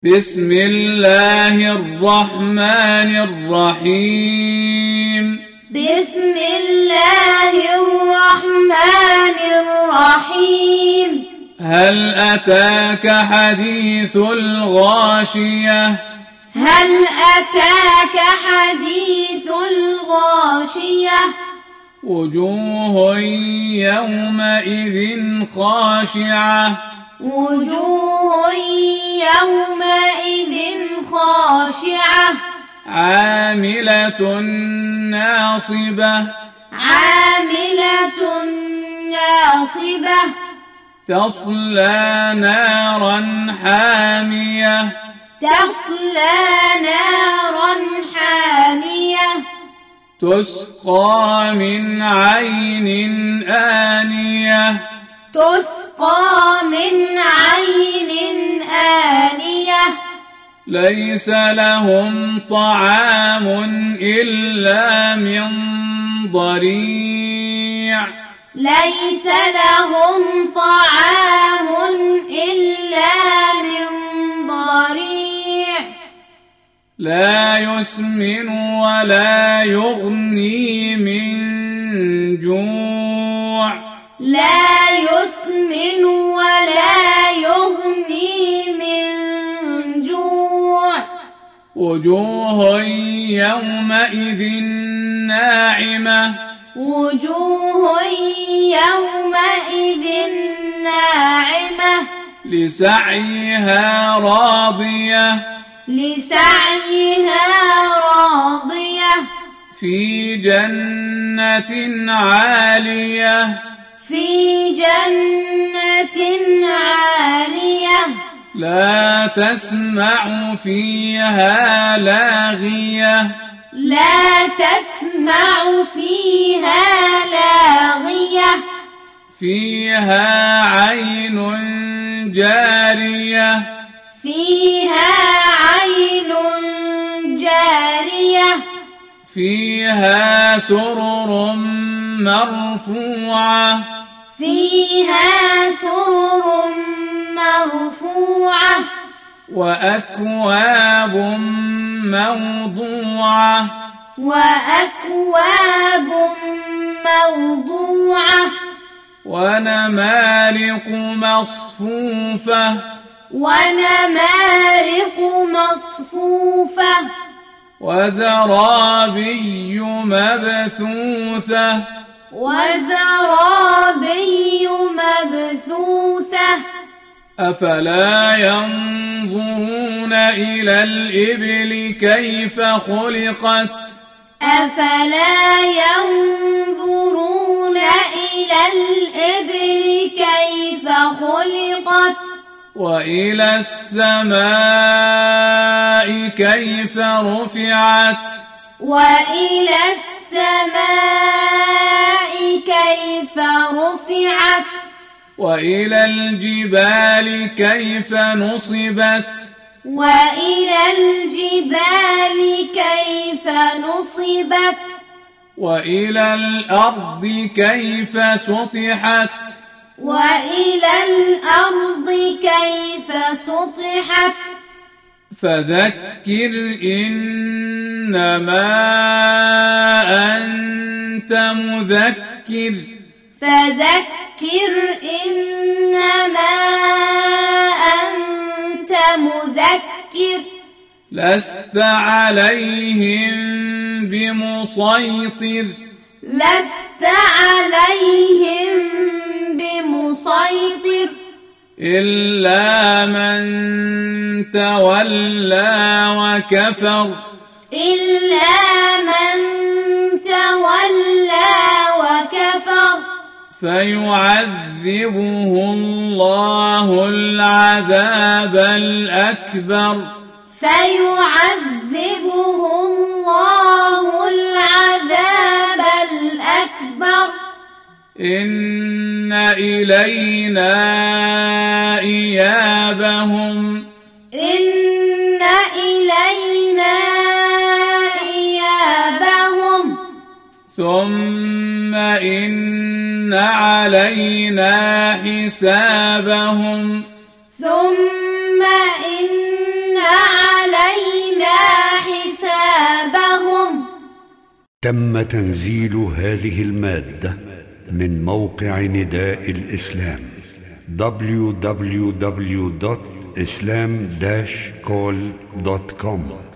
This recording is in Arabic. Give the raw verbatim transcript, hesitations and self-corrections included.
بسم الله الرحمن الرحيم بسم الله الرحمن الرحيم هل أتاك حديث الغاشية هل أتاك حديث الغاشية وجوه يومئذ خاشعة وجوه يومئذ خاشعة عاملة ناصبة عاملة ناصبة تصلى نارا حامية تصلى نارا حامية تسقى من عين آنية تسقى من عين آنية ليس لهم طعام إلا من ضريع ليس لهم طعام إلا من ضريع لا يسمن ولا يغني من جوع لا يسمن ولا يغني من جوع وجوه يومئذ ناعمة وجوه يومئذ ناعمة لسعيها راضية لسعيها راضية في جنة عالية في جنة عالية لا تسمع فيها لاغية لا تسمع فيها لاغية فيها عين جارية فيها عين جارية فيها سرر مرفوعة فيها سرر مرفوعة وأكواب موضوعة وأكواب موضوعة ونمارق مصفوفة ونمارق مصفوفة وزرابي مبثوثة وزرابي مبثوثة أفلا ينظرون إلى الإبل كيف خلقت أفلا ينظرون إلى الإبل كيف خلقت وإلى السماء كيف رفعت وإلى السماء كيف رفعت وإلى الجبال كيف نصبت وإلى الجبال كيف نصبت وإلى الأرض كيف سطحت وإلى الأرض كيف سطحت فذكر إنما أنت مذكر فذكر إنما أنت مذكر لست عليهم بمسيطر لست عليهم بمسيطر إلا من تولى وكفر إلا من تولى وكفر فيعذبه الله العذاب الأكبر فيعذبه الله العذاب الأكبر إن إلينا إيابهم إن إلينا إيابهم ثم إن علينا حسابهم ثم إن تم تنزيل هذه المادة من موقع نداء الإسلام دبليو دبليو دبليو دوت islam dash call دوت كوم.